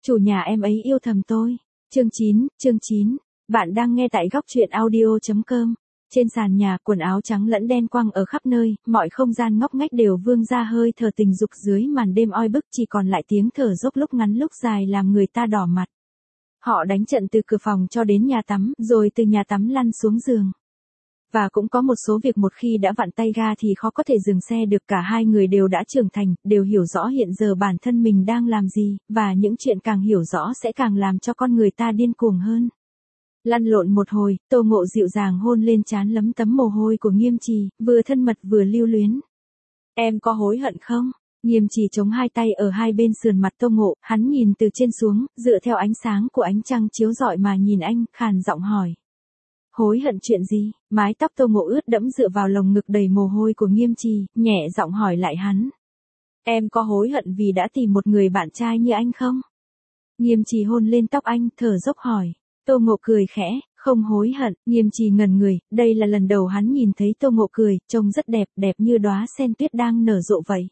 Chủ nhà em ấy yêu thầm tôi. Chương 9. Bạn đang nghe tại góc truyện audio.com. Trên sàn nhà, quần áo trắng lẫn đen quăng ở khắp nơi, mọi không gian ngóc ngách đều vương ra hơi thở tình dục dưới màn đêm oi bức, chỉ còn lại tiếng thở dốc lúc ngắn lúc dài làm người ta đỏ mặt. Họ đánh trận từ cửa phòng cho đến nhà tắm, rồi từ nhà tắm lăn xuống giường. Và cũng có một số việc một khi đã vặn tay ga thì khó có thể dừng xe được, cả hai người đều đã trưởng thành, đều hiểu rõ hiện giờ bản thân mình đang làm gì, và những chuyện càng hiểu rõ sẽ càng làm cho con người ta điên cuồng hơn. Lăn lộn một hồi, Tô Ngộ dịu dàng hôn lên trán lấm tấm mồ hôi của Nghiêm Trì, vừa thân mật vừa lưu luyến. Em có hối hận không? Nghiêm Trì chống hai tay ở hai bên sườn mặt Tô Ngộ, hắn nhìn từ trên xuống, dựa theo ánh sáng của ánh trăng chiếu rọi mà nhìn anh, khàn giọng hỏi. Hối hận chuyện gì? Mái tóc Tô Ngộ ướt đẫm dựa vào lồng ngực đầy mồ hôi của Nghiêm Trì, nhẹ giọng hỏi lại hắn. Em có hối hận vì đã tìm một người bạn trai như anh không? Nghiêm Trì hôn lên tóc anh, thở dốc hỏi. Tô Ngộ cười khẽ, không hối hận. Nghiêm Trì ngẩn người, đây là lần đầu hắn nhìn thấy Tô Ngộ cười, trông rất đẹp, đẹp như đóa sen tuyết đang nở rộ vậy.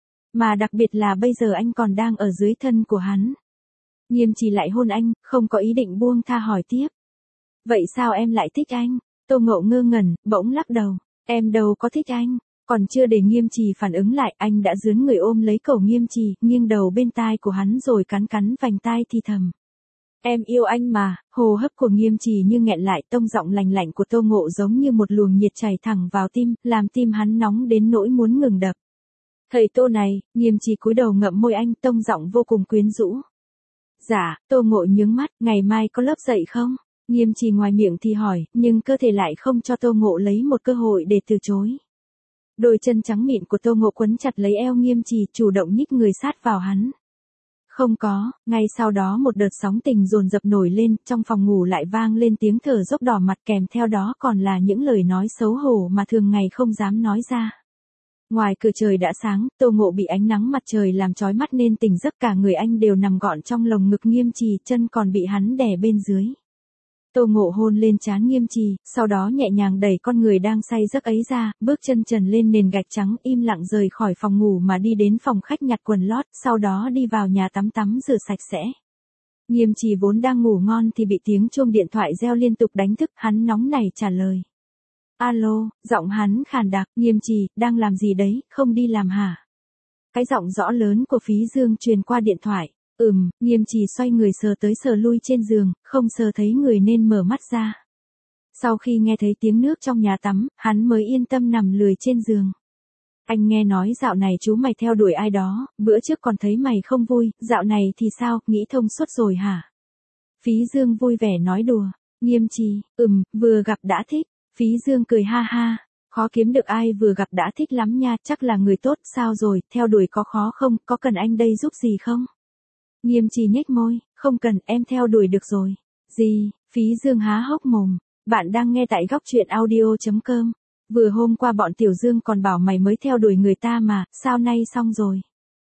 Mà đặc biệt là bây giờ anh còn đang ở dưới thân của hắn. Nghiêm Trì lại hôn anh, không có ý định buông tha hỏi tiếp. Vậy sao em lại thích anh? Tô Ngộ ngơ ngẩn, bỗng lắc đầu. Em đâu có thích anh. Còn chưa để Nghiêm Trì phản ứng lại, anh đã dướn người ôm lấy cổ Nghiêm Trì, nghiêng đầu bên tai của hắn rồi cắn cắn vành tai thì thầm. Em yêu anh mà. Hô hấp của Nghiêm Trì như nghẹn lại, tông giọng lành lạnh của Tô Ngộ giống như một luồng nhiệt chảy thẳng vào tim, làm tim hắn nóng đến nỗi muốn ngừng đập. Thầy Tô này, Nghiêm Trì cúi đầu ngậm môi anh, tông giọng vô cùng quyến rũ. Dạ. Tô Ngộ nhướng mắt, ngày mai có lớp dạy không? Nghiêm Trì ngoài miệng thì hỏi, nhưng cơ thể lại không cho Tô Ngộ lấy một cơ hội để từ chối. Đôi chân trắng mịn của Tô Ngộ quấn chặt lấy eo Nghiêm Trì, chủ động nhích người sát vào hắn. Không có. Ngay sau đó một đợt sóng tình dồn dập nổi lên, trong phòng ngủ lại vang lên tiếng thở dốc đỏ mặt, kèm theo đó còn là những lời nói xấu hổ mà thường ngày không dám nói ra. Ngoài cửa trời đã sáng, Tô Ngộ bị ánh nắng mặt trời làm chói mắt nên tỉnh giấc, cả người anh đều nằm gọn trong lồng ngực Nghiêm Trì, chân còn bị hắn đè bên dưới. Tô Ngộ hôn lên trán Nghiêm Trì, sau đó nhẹ nhàng đẩy con người đang say giấc ấy ra, bước chân trần lên nền gạch trắng, im lặng rời khỏi phòng ngủ mà đi đến phòng khách nhặt quần lót, sau đó đi vào nhà tắm rửa sạch sẽ. Nghiêm Trì vốn đang ngủ ngon thì bị tiếng chuông điện thoại reo liên tục đánh thức, hắn nóng nảy trả lời. Alo, giọng hắn khàn đặc. Nghiêm Trì, đang làm gì đấy, không đi làm hả? Cái giọng rõ lớn của Phí Dương truyền qua điện thoại. Nghiêm Trì xoay người sờ tới sờ lui trên giường, không sờ thấy người nên mở mắt ra. Sau khi nghe thấy tiếng nước trong nhà tắm, hắn mới yên tâm nằm lười trên giường. Anh nghe nói dạo này chú mày theo đuổi ai đó, bữa trước còn thấy mày không vui, dạo này thì sao, nghĩ thông suốt rồi hả? Phí Dương vui vẻ nói đùa. Nghiêm Trì, vừa gặp đã thích. Phí Dương cười ha ha. Khó kiếm được ai vừa gặp đã thích lắm nha, chắc là người tốt, sao rồi, theo đuổi có khó không, có cần anh đây giúp gì không? Nghiêm Trì nhếch môi, không cần, em theo đuổi được rồi. Gì? Phí Dương há hốc mồm. Bạn đang nghe tại góc truyện audio.com. Vừa hôm qua bọn Tiểu Dương còn bảo mày mới theo đuổi người ta mà, sao nay xong rồi?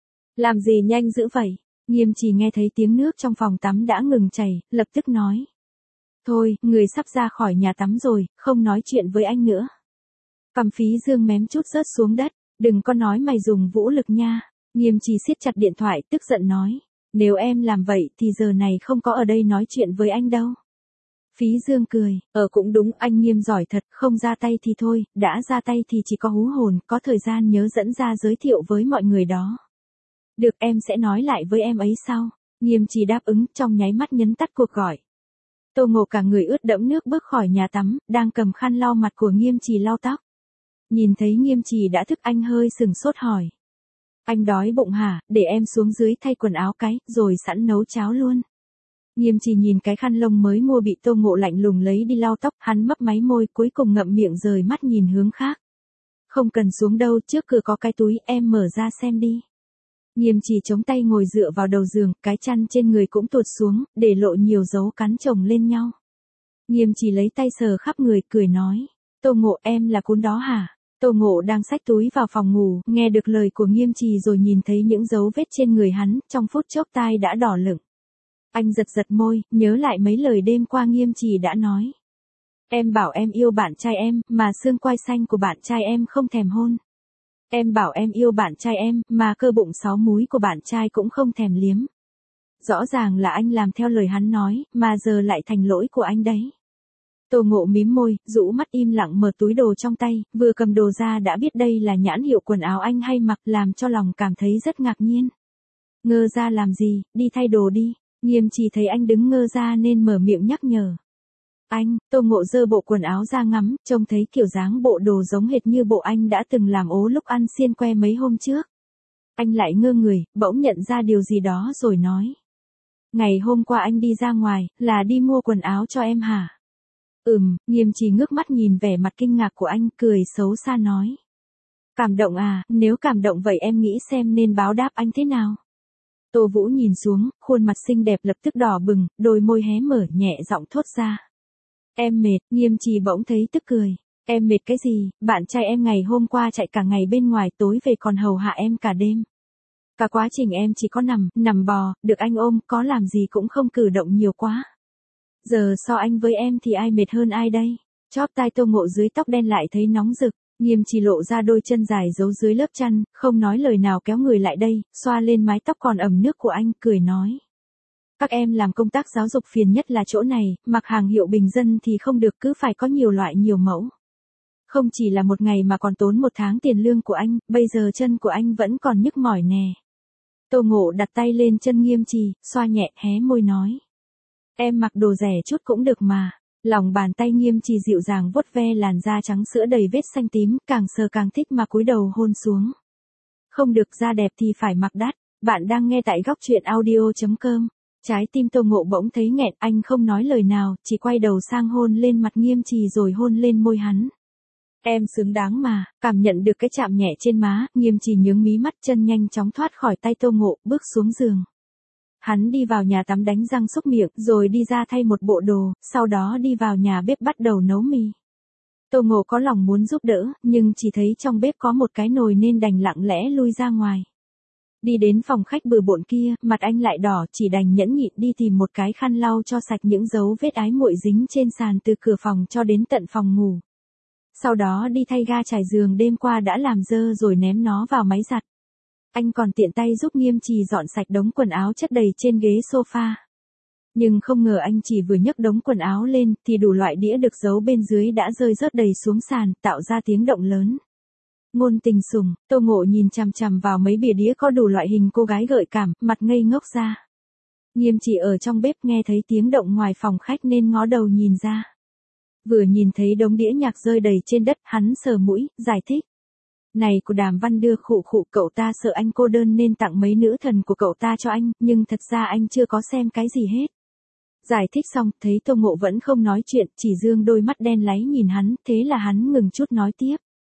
Làm gì nhanh dữ vậy? Nghiêm Trì nghe thấy tiếng nước trong phòng tắm đã ngừng chảy, lập tức nói. Thôi, người sắp ra khỏi nhà tắm rồi, không nói chuyện với anh nữa. Cằm Phí Dương mém chút rớt xuống đất, đừng có nói mày dùng vũ lực nha. Nghiêm Trì siết chặt điện thoại, tức giận nói. Nếu em làm vậy thì giờ này không có ở đây nói chuyện với anh đâu. Phí Dương cười, cũng đúng, anh Nghiêm giỏi thật, không ra tay thì thôi, đã ra tay thì chỉ có hú hồn, có thời gian nhớ dẫn ra giới thiệu với mọi người đó. Được, em sẽ nói lại với em ấy sau. Nghiêm Trì đáp ứng, trong nháy mắt nhấn tắt cuộc gọi. Tô Ngộ cả người ướt đẫm nước bước khỏi nhà tắm, đang cầm khăn lau mặt của Nghiêm Trì lau tóc. Nhìn thấy Nghiêm Trì đã thức, anh hơi sừng sốt hỏi. Anh đói bụng hả, để em xuống dưới thay quần áo cái, rồi sẵn nấu cháo luôn. Nghiêm Trì nhìn cái khăn lông mới mua bị Tô Ngộ lạnh lùng lấy đi lau tóc, hắn mấp máy môi, cuối cùng ngậm miệng rời mắt nhìn hướng khác. Không cần xuống đâu, trước cửa có cái túi, em mở ra xem đi. Nghiêm Trì chống tay ngồi dựa vào đầu giường, cái chăn trên người cũng tuột xuống, để lộ nhiều dấu cắn chồng lên nhau. Nghiêm Trì lấy tay sờ khắp người, cười nói. Tô Ngộ, em là cún đó hả? Tô Ngộ đang xách túi vào phòng ngủ, nghe được lời của Nghiêm Trì rồi nhìn thấy những dấu vết trên người hắn, trong phút chốc tai đã đỏ lửng. Anh giật giật môi, nhớ lại mấy lời đêm qua Nghiêm Trì đã nói. Em bảo em yêu bạn trai em, mà xương quai xanh của bạn trai em không thèm hôn. Em bảo em yêu bạn trai em, mà cơ bụng 6 múi của bạn trai cũng không thèm liếm. Rõ ràng là anh làm theo lời hắn nói, mà giờ lại thành lỗi của anh đấy. Tô Ngộ mím môi, rũ mắt im lặng mở túi đồ trong tay, vừa cầm đồ ra đã biết đây là nhãn hiệu quần áo anh hay mặc, làm cho lòng cảm thấy rất ngạc nhiên. Ngơ ra làm gì, đi thay đồ đi. Nghiêm Trì thấy anh đứng ngơ ra nên mở miệng nhắc nhở. Anh, Tô Ngộ giơ bộ quần áo ra ngắm, trông thấy kiểu dáng bộ đồ giống hệt như bộ anh đã từng làm ố lúc ăn xiên que mấy hôm trước. Anh lại ngơ người, bỗng nhận ra điều gì đó rồi nói. Ngày hôm qua anh đi ra ngoài, là đi mua quần áo cho em hả? Nghiêm Trì ngước mắt nhìn vẻ mặt kinh ngạc của anh, cười xấu xa nói. Cảm động à, nếu cảm động vậy em nghĩ xem nên báo đáp anh thế nào? Tô Vũ nhìn xuống, khuôn mặt xinh đẹp lập tức đỏ bừng, đôi môi hé mở nhẹ giọng thốt ra. Em mệt, Nghiêm Trì bỗng thấy tức cười. Em mệt cái gì, bạn trai em ngày hôm qua chạy cả ngày bên ngoài tối về còn hầu hạ em cả đêm. Cả quá trình em chỉ có nằm bò, được anh ôm, có làm gì cũng không cử động nhiều quá. Giờ so anh với em thì ai mệt hơn ai đây? Chóp tai Tô Ngộ dưới tóc đen lại thấy nóng rực, Nghiêm Trì lộ ra đôi chân dài giấu dưới lớp chăn, không nói lời nào kéo người lại đây, xoa lên mái tóc còn ẩm nước của anh, cười nói. Các em làm công tác giáo dục phiền nhất là chỗ này, mặc hàng hiệu bình dân thì không được, cứ phải có nhiều loại nhiều mẫu. Không chỉ là một ngày mà còn tốn một tháng tiền lương của anh, bây giờ chân của anh vẫn còn nhức mỏi nè. Tô Ngộ đặt tay lên chân Nghiêm Trì, xoa nhẹ, hé môi nói. Em mặc đồ rẻ chút cũng được mà. Lòng bàn tay Nghiêm Trì dịu dàng vuốt ve làn da trắng sữa đầy vết xanh tím, càng sờ càng thích mà cúi đầu hôn xuống. Không được, da đẹp thì phải mặc đắt. Bạn đang nghe tại góc truyện audio.com. Trái tim Tô Ngộ bỗng thấy nghẹn, anh không nói lời nào, chỉ quay đầu sang hôn lên mặt Nghiêm Trì rồi hôn lên môi hắn. Em xứng đáng mà, cảm nhận được cái chạm nhẹ trên má, Nghiêm Trì nhướng mí mắt, chân nhanh chóng thoát khỏi tay Tô Ngộ, bước xuống giường. Hắn đi vào nhà tắm đánh răng xúc miệng, rồi đi ra thay một bộ đồ, sau đó đi vào nhà bếp bắt đầu nấu mì. Tô Ngộ có lòng muốn giúp đỡ, nhưng chỉ thấy trong bếp có một cái nồi nên đành lặng lẽ lui ra ngoài. Đi đến phòng khách bừa bộn kia, mặt anh lại đỏ, chỉ đành nhẫn nhịn đi tìm một cái khăn lau cho sạch những dấu vết ái muội dính trên sàn từ cửa phòng cho đến tận phòng ngủ. Sau đó đi thay ga trải giường đêm qua đã làm dơ rồi ném nó vào máy giặt. Anh còn tiện tay giúp Nghiêm Trì dọn sạch đống quần áo chất đầy trên ghế sofa. Nhưng không ngờ anh chỉ vừa nhấc đống quần áo lên, thì đủ loại đĩa được giấu bên dưới đã rơi rớt đầy xuống sàn, tạo ra tiếng động lớn. Ngôn tình sủng, Tô Ngộ nhìn chằm chằm vào mấy bìa đĩa có đủ loại hình cô gái gợi cảm, mặt ngây ngốc ra. Nghiêm Trì ở trong bếp nghe thấy tiếng động ngoài phòng khách nên ngó đầu nhìn ra. Vừa nhìn thấy đống đĩa nhạc rơi đầy trên đất, hắn sờ mũi, giải thích. Này của Đàm Văn đưa, khụ khụ, cậu ta sợ anh cô đơn nên tặng mấy nữ thần của cậu ta cho anh, nhưng thật ra anh chưa có xem cái gì hết. Giải thích xong, thấy Tô Ngộ vẫn không nói chuyện, chỉ dương đôi mắt đen láy nhìn hắn, thế là hắn ngừng chút nói tiếp.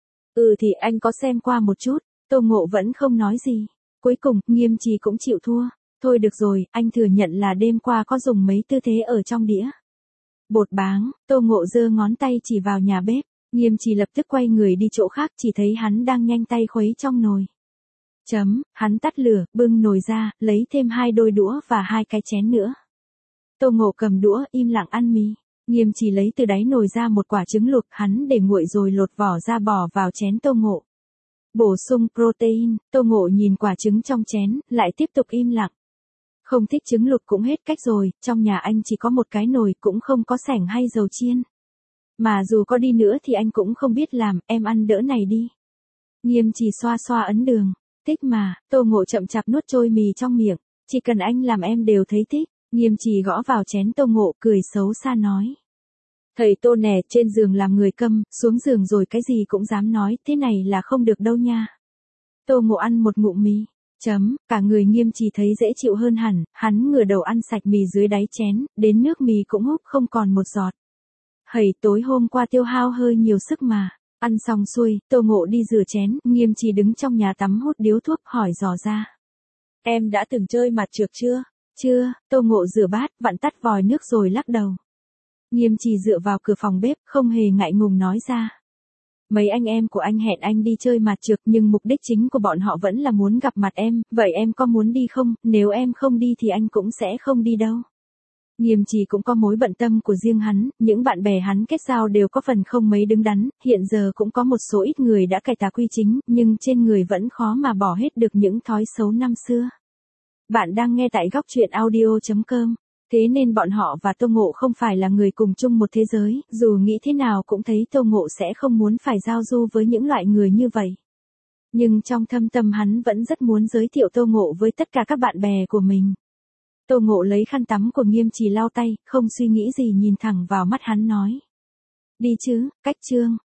Thì anh có xem qua một chút. Tô Ngộ vẫn không nói gì. Cuối cùng, Nghiêm Trì cũng chịu thua. Thôi được rồi, anh thừa nhận là đêm qua có dùng mấy tư thế ở trong đĩa. Bột báng, Tô Ngộ giơ ngón tay chỉ vào nhà bếp. Nghiêm Trì lập tức quay người đi chỗ khác, chỉ thấy hắn đang nhanh tay khuấy trong nồi. Hắn tắt lửa, bưng nồi ra, lấy thêm 2 đôi đũa và 2 cái chén nữa. Tô Ngộ cầm đũa, im lặng ăn mì. Nghiêm Trì lấy từ đáy nồi ra một quả trứng luộc, hắn để nguội rồi lột vỏ ra bỏ vào chén Tô Ngộ. Bổ sung protein, Tô Ngộ nhìn quả trứng trong chén, lại tiếp tục im lặng. Không thích trứng luộc cũng hết cách rồi, trong nhà anh chỉ có một cái nồi, cũng không có sảnh hay dầu chiên. Mà dù có đi nữa thì anh cũng không biết làm, em ăn đỡ này đi. Nghiêm Trì xoa xoa ấn đường. Thích mà, Tô Ngộ chậm chạp nuốt trôi mì trong miệng. Chỉ cần anh làm em đều thấy thích. Nghiêm Trì gõ vào chén Tô Ngộ, cười xấu xa nói. Thầy Tô nè, trên giường làm người câm, xuống giường rồi cái gì cũng dám nói, thế này là không được đâu nha. Tô Ngộ ăn một ngụm mì. Cả người Nghiêm Trì thấy dễ chịu hơn hẳn, hắn ngửa đầu ăn sạch mì dưới đáy chén, đến nước mì cũng húp không còn một giọt. Hầy, tối hôm qua tiêu hao hơi nhiều sức mà. Ăn xong xuôi, Tô Ngộ đi rửa chén, Nghiêm Trì đứng trong nhà tắm hút điếu thuốc, hỏi dò ra. Em đã từng chơi mặt trược chưa? Chưa, Tô Ngộ rửa bát, vặn tắt vòi nước rồi lắc đầu. Nghiêm Trì dựa vào cửa phòng bếp, không hề ngại ngùng nói ra. Mấy anh em của anh hẹn anh đi chơi mặt trược, nhưng mục đích chính của bọn họ vẫn là muốn gặp mặt em, vậy em có muốn đi không? Nếu em không đi thì anh cũng sẽ không đi đâu. Nghiêm Trì cũng có mối bận tâm của riêng hắn, những bạn bè hắn kết giao đều có phần không mấy đứng đắn, hiện giờ cũng có một số ít người đã cải tà quy chính, nhưng trên người vẫn khó mà bỏ hết được những thói xấu năm xưa. Bạn đang nghe tại góc truyện audio.com. Thế nên bọn họ và Tô Ngộ không phải là người cùng chung một thế giới, dù nghĩ thế nào cũng thấy Tô Ngộ sẽ không muốn phải giao du với những loại người như vậy. Nhưng trong thâm tâm hắn vẫn rất muốn giới thiệu Tô Ngộ với tất cả các bạn bè của mình. Tô Ngộ lấy khăn tắm của Nghiêm Trì lau tay, không suy nghĩ gì nhìn thẳng vào mắt hắn nói. Đi chứ, Cách Trương,